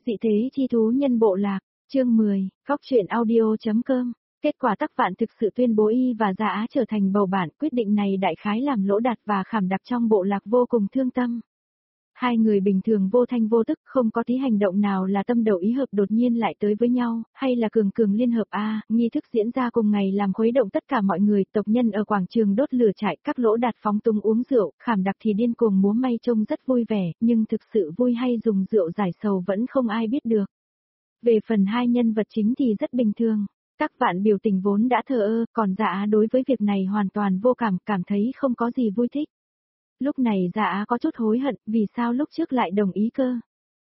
Dị thế chi thú nhân bộ lạc, chương 10, Góc truyện audio.com. Kết quả Tắc Vạn thực sự tuyên bố y và Dạ Á trở thành bầu bạn, quyết định này đại khái làm Lỗ Đạt và Khảm Đặc trong bộ lạc vô cùng thương tâm. Hai người bình thường vô thanh vô tức, không có tí hành động nào là tâm đầu ý hợp đột nhiên lại tới với nhau, hay là cường cường liên hợp nghi thức diễn ra cùng ngày làm khuấy động tất cả mọi người, tộc nhân ở quảng trường đốt lửa trại, các Lỗ Đạt phóng tung uống rượu, Khảm Đặc thì điên cuồng múa may trông rất vui vẻ, nhưng thực sự vui hay dùng rượu giải sầu vẫn không ai biết được. Về phần hai nhân vật chính thì rất bình thường. Tắc Vạn biểu tình vốn đã thờ ơ, còn Dạ Á đối với việc này hoàn toàn vô cảm, cảm thấy không có gì vui thích. Lúc này Dạ Á có chút hối hận, vì sao lúc trước lại đồng ý cơ.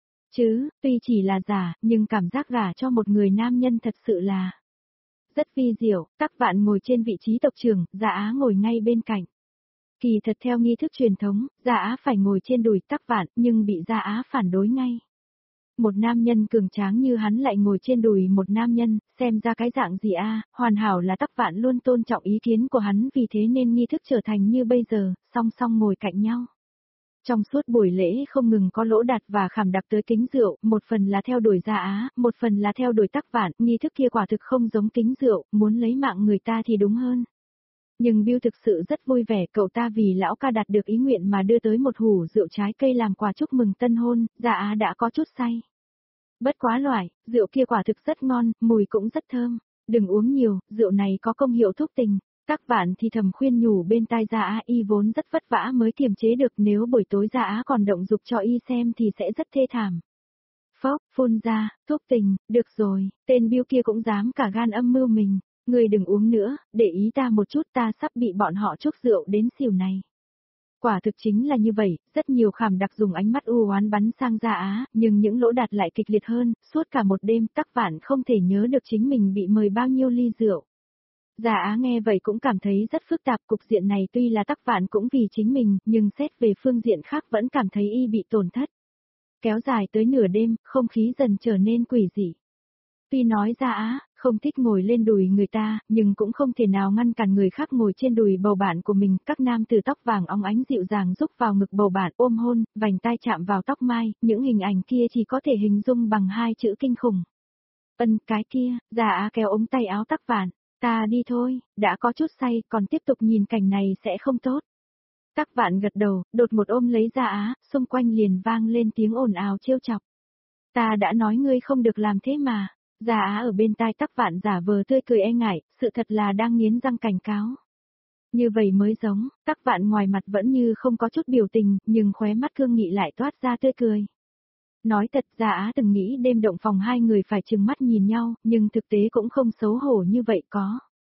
Tuy chỉ là giả, nhưng cảm giác gả cho một người nam nhân thật sự là rất vi diệu. Tắc Vạn ngồi trên vị trí tộc trưởng, Dạ Á ngồi ngay bên cạnh. Kỳ thật theo nghi thức truyền thống, Dạ Á phải ngồi trên đùi Tắc Vạn, nhưng bị Dạ Á phản đối ngay. Một nam nhân cường tráng như hắn lại ngồi trên đùi một nam nhân, xem ra cái dạng gì hoàn hảo là Tắc Vạn luôn tôn trọng ý kiến của hắn, vì thế nên nghi thức trở thành như bây giờ, song song ngồi cạnh nhau. Trong suốt buổi lễ không ngừng có Lỗ Đạt và Khảm Đặc tới kính rượu, một phần là theo đuổi Dạ Á, một phần là theo đuổi Tắc Vạn, nghi thức kia quả thực không giống kính rượu, muốn lấy mạng người ta thì đúng hơn. Nhưng Bill thực sự rất vui vẻ, cậu ta vì lão ca đạt được ý nguyện mà đưa tới một hũ rượu trái cây làm quà chúc mừng tân hôn, Dạ Á đã có chút say. Bất quá rượu kia quả thực rất ngon, mùi cũng rất thơm. Đừng uống nhiều, rượu này có công hiệu thúc tình. Tắc Vạn thì thầm khuyên nhủ bên tai Dạ Á, y vốn rất vất vả mới kiềm chế được, nếu buổi tối Dạ Á còn động dục cho y xem thì sẽ rất thê thảm. Phốc, phun ra, thúc tình, được rồi, tên Bill kia cũng dám cả gan âm mưu mình. Người đừng uống nữa, để ý ta một chút, ta sắp bị bọn họ trúc rượu đến xỉu này. Quả thực chính là như vậy, rất nhiều Khảm Đặc dùng ánh mắt u oán bắn sang Dạ Á, nhưng những Lỗ Đạt lại kịch liệt hơn, suốt cả một đêm Tắc Vạn không thể nhớ được chính mình bị mời bao nhiêu ly rượu. Dạ Á nghe vậy cũng cảm thấy rất phức tạp, cục diện này tuy là Tắc Vạn cũng vì chính mình, nhưng xét về phương diện khác vẫn cảm thấy y bị tổn thất. Kéo dài tới nửa đêm, không khí dần trở nên quỷ dị. Tuy nói Dạ Á không thích ngồi lên đùi người ta, nhưng cũng không thể nào ngăn cản người khác ngồi trên đùi bầu bạn của mình. Các nam tử tóc vàng óng ánh dịu dàng rúc vào ngực bầu bạn, ôm hôn, vành tai chạm vào tóc mai, những hình ảnh kia chỉ có thể hình dung bằng hai chữ kinh khủng. Cái kia, Dạ Á kéo ống tay áo Tắc Vạn, ta đi thôi, đã có chút say, còn tiếp tục nhìn cảnh này sẽ không tốt. Tắc Vạn gật đầu, đột một ôm lấy Dạ Á, xung quanh liền vang lên tiếng ồn ào trêu chọc. Ta đã nói ngươi không được làm thế mà. Dạ Á ở bên tai Tắc Vạn giả vờ tươi cười e ngại, sự thật là đang nghiến răng cảnh cáo. Như vậy mới giống, Tắc Vạn ngoài mặt vẫn như không có chút biểu tình, nhưng khóe mắt cương nghị lại toát ra tươi cười. Nói thật, Dạ Á từng nghĩ đêm động phòng hai người phải trừng mắt nhìn nhau, nhưng thực tế cũng không xấu hổ như vậy có.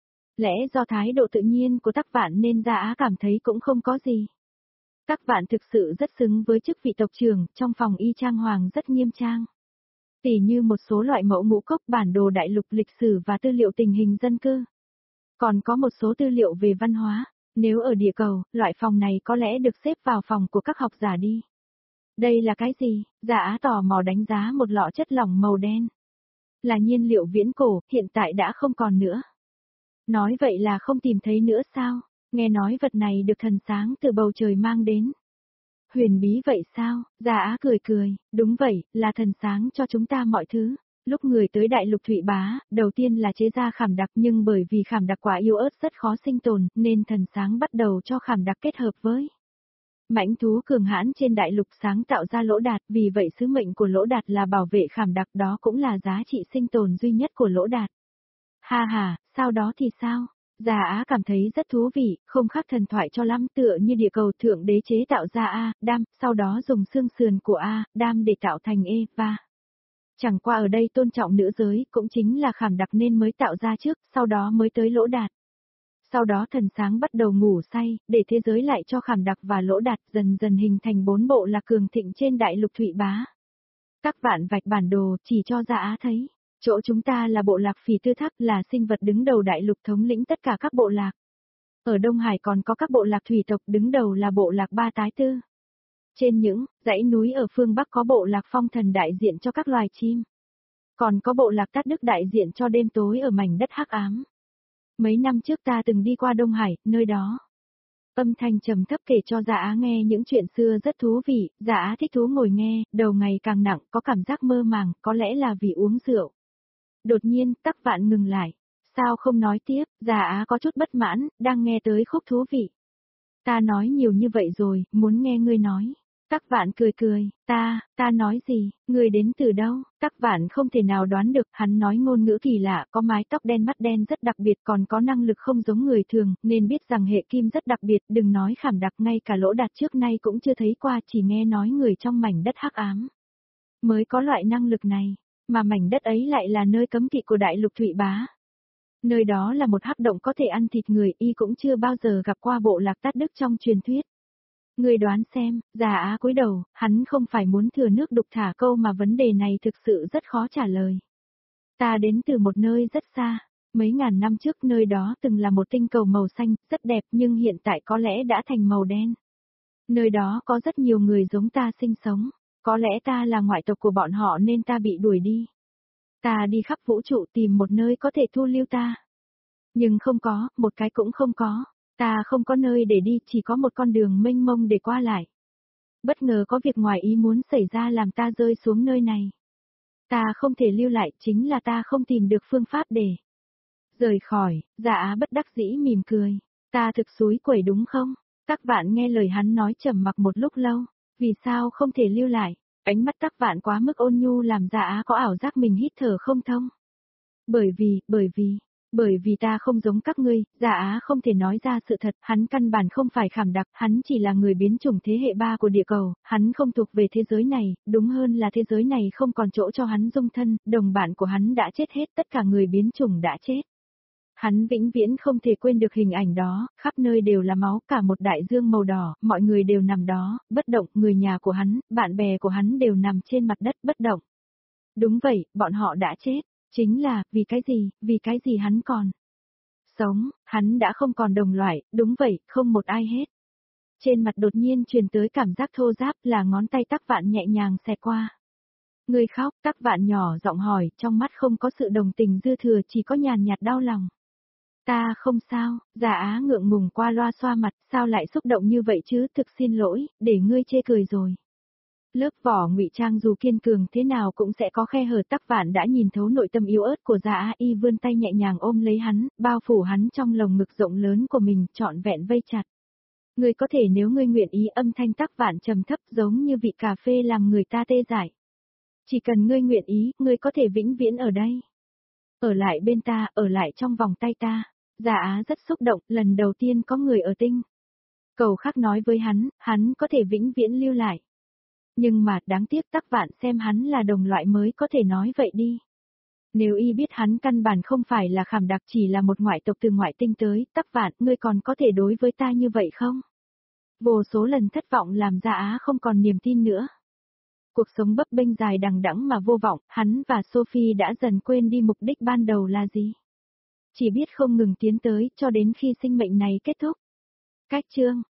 Lẽ do thái độ tự nhiên của Tắc Vạn nên Dạ Á cảm thấy cũng không có gì. Tắc Vạn thực sự rất xứng với chức vị tộc trưởng, trong phòng y trang hoàng rất nghiêm trang. Tỉ như một số loại mẫu ngũ cốc, bản đồ đại lục, lịch sử và tư liệu tình hình dân cư. Còn có một số tư liệu về văn hóa, nếu ở địa cầu, loại phòng này có lẽ được xếp vào phòng của các học giả đi. Đây là cái gì? Dạ Á tò mò đánh giá một lọ chất lỏng màu đen. Là nhiên liệu viễn cổ, hiện tại đã không còn nữa. Nói vậy là không tìm thấy nữa sao? Nghe nói vật này được thần sáng từ bầu trời mang đến. Huyền bí vậy sao? Dạ Á cười cười, đúng vậy, là thần sáng cho chúng ta mọi thứ. Lúc người tới đại lục Thụy Bá, đầu tiên là chế ra Khảm Đặc, nhưng bởi vì Khảm Đặc quá yếu ớt rất khó sinh tồn, nên thần sáng bắt đầu cho Khảm Đặc kết hợp với mãnh thú cường hãn trên đại lục, sáng tạo ra Lỗ Đạt, vì vậy sứ mệnh của Lỗ Đạt là bảo vệ Khảm Đặc, đó cũng là giá trị sinh tồn duy nhất của Lỗ Đạt. Ha, sau đó thì sao? Dạ Á cảm thấy rất thú vị, không khác thần thoại cho lắm, tựa như địa cầu thượng đế chế tạo ra Đam, sau đó dùng xương sườn của Đam để tạo thành Eva. Chẳng qua ở đây tôn trọng nữ giới, cũng chính là Khảm Đặc nên mới tạo ra trước, sau đó mới tới Lỗ Đạt. Sau đó thần sáng bắt đầu ngủ say, để thế giới lại cho Khảm Đặc và Lỗ Đạt, dần dần hình thành 4 bộ lạc cường thịnh trên đại lục Thụy Bá. Tắc Vạn vạch bản đồ, chỉ cho Dạ Á thấy. Chỗ chúng ta là bộ lạc Phỉ Tư Tháp, là sinh vật đứng đầu đại lục, thống lĩnh tất cả các bộ lạc. Ở Đông Hải còn có các bộ lạc thủy tộc, đứng đầu là bộ lạc Ba Tái Tư. Trên những dãy núi ở phương Bắc có bộ lạc Phong Thần đại diện cho các loài chim. Còn có bộ lạc Tát Đức đại diện cho đêm tối ở mảnh đất hắc ám. Mấy năm trước ta từng đi qua Đông Hải, nơi đó Âm thanh trầm thấp kể cho Dạ Á nghe những chuyện xưa rất thú vị, Dạ Á thích thú ngồi nghe, đầu ngày càng nặng, có cảm giác mơ màng, có lẽ là vì uống rượu. Đột nhiên, Tắc Vạn ngừng lại. Sao không nói tiếp, Dạ Á có chút bất mãn, đang nghe tới khúc thú vị. Ta nói nhiều như vậy rồi, muốn nghe ngươi nói. Tắc Vạn cười cười, ta nói gì, ngươi đến từ đâu? Tắc Vạn không thể nào đoán được, hắn nói ngôn ngữ kỳ lạ, có mái tóc đen mắt đen rất đặc biệt, còn có năng lực không giống người thường, nên biết rằng hệ kim rất đặc biệt, đừng nói khảm đặc, ngay cả Lỗ Đạt trước nay cũng chưa thấy qua, chỉ nghe nói người trong mảnh đất hắc ám mới có loại năng lực này, mà mảnh đất ấy lại là nơi cấm kỵ của đại lục Thụy Bá. Nơi đó là một hắc động có thể ăn thịt người, y cũng chưa bao giờ gặp qua bộ lạc Tát Đức trong truyền thuyết. Người đoán xem, Dạ Á cúi đầu, hắn không phải muốn thừa nước đục thả câu mà vấn đề này thực sự rất khó trả lời. Ta đến từ một nơi rất xa, mấy ngàn năm trước nơi đó từng là một tinh cầu màu xanh, rất đẹp nhưng hiện tại có lẽ đã thành màu đen. Nơi đó có rất nhiều người giống ta sinh sống, có lẽ ta là ngoại tộc của bọn họ nên ta bị đuổi đi. Ta đi khắp vũ trụ tìm một nơi có thể thu lưu ta. Nhưng không có, một cái cũng không có. Ta không có nơi để đi, chỉ có một con đường mênh mông để qua lại. Bất ngờ có việc ngoài ý muốn xảy ra làm ta rơi xuống nơi này. Ta không thể lưu lại, chính là ta không tìm được phương pháp để rời khỏi. Dạ Á bất đắc dĩ mỉm cười. Ta thực xúi quẩy đúng không? Tắc Vạn nghe lời hắn nói trầm mặc một lúc lâu. Vì sao không thể lưu lại? Ánh mắt Tắc Vạn quá mức ôn nhu làm Dạ Á có ảo giác mình hít thở không thông. Bởi vì ta không giống các ngươi, Dạ Á không thể nói ra sự thật, hắn căn bản không phải khảm đặc, hắn chỉ là người biến chủng thế hệ 3 của địa cầu, hắn không thuộc về thế giới này, đúng hơn là thế giới này không còn chỗ cho hắn dung thân, đồng bạn của hắn đã chết hết, tất cả người biến chủng đã chết. Hắn vĩnh viễn không thể quên được hình ảnh đó, khắp nơi đều là máu, cả một đại dương màu đỏ, mọi người đều nằm đó, bất động, người nhà của hắn, bạn bè của hắn đều nằm trên mặt đất bất động. Đúng vậy, bọn họ đã chết. Chính là, vì cái gì hắn còn sống, hắn đã không còn đồng loại, đúng vậy, không một ai hết. Trên mặt đột nhiên truyền tới cảm giác thô ráp là ngón tay Tắc Vạn nhẹ nhàng xẹt qua. Người khóc, Tắc Vạn nhỏ giọng hỏi, trong mắt không có sự đồng tình dư thừa chỉ có nhàn nhạt đau lòng. Ta không sao, Dạ Á ngượng ngùng qua loa xoa mặt, sao lại xúc động như vậy chứ, thực xin lỗi, để ngươi chê cười rồi. Lớp vỏ ngụy trang dù kiên cường thế nào cũng sẽ có khe hở. Tắc Vạn đã nhìn thấu nội tâm yếu ớt của Dạ Á, y vươn tay nhẹ nhàng ôm lấy hắn, bao phủ hắn trong lồng ngực rộng lớn của mình, trọn vẹn vây chặt. Ngươi có thể nếu ngươi nguyện ý, âm thanh Tắc Vạn trầm thấp giống như vị cà phê làm người ta tê dại. Chỉ cần ngươi nguyện ý, ngươi có thể vĩnh viễn ở đây. Ở lại bên ta, ở lại trong vòng tay ta. Dạ Á rất xúc động, lần đầu tiên có người ở tinh cầu khác nói với hắn có thể vĩnh viễn lưu lại. Nhưng mà đáng tiếc Tắc Vạn xem hắn là đồng loại mới có thể nói vậy đi. Nếu y biết hắn căn bản không phải là khảm đặc, chỉ là một ngoại tộc từ ngoại tinh tới, Tắc Vạn, ngươi còn có thể đối với ta như vậy không? Vô số lần thất vọng làm Dạ Á không còn niềm tin nữa. Cuộc sống bấp bênh dài đằng đẵng mà vô vọng, hắn và Sophie đã dần quên đi mục đích ban đầu là gì. Chỉ biết không ngừng tiến tới cho đến khi sinh mệnh này kết thúc. Cách chương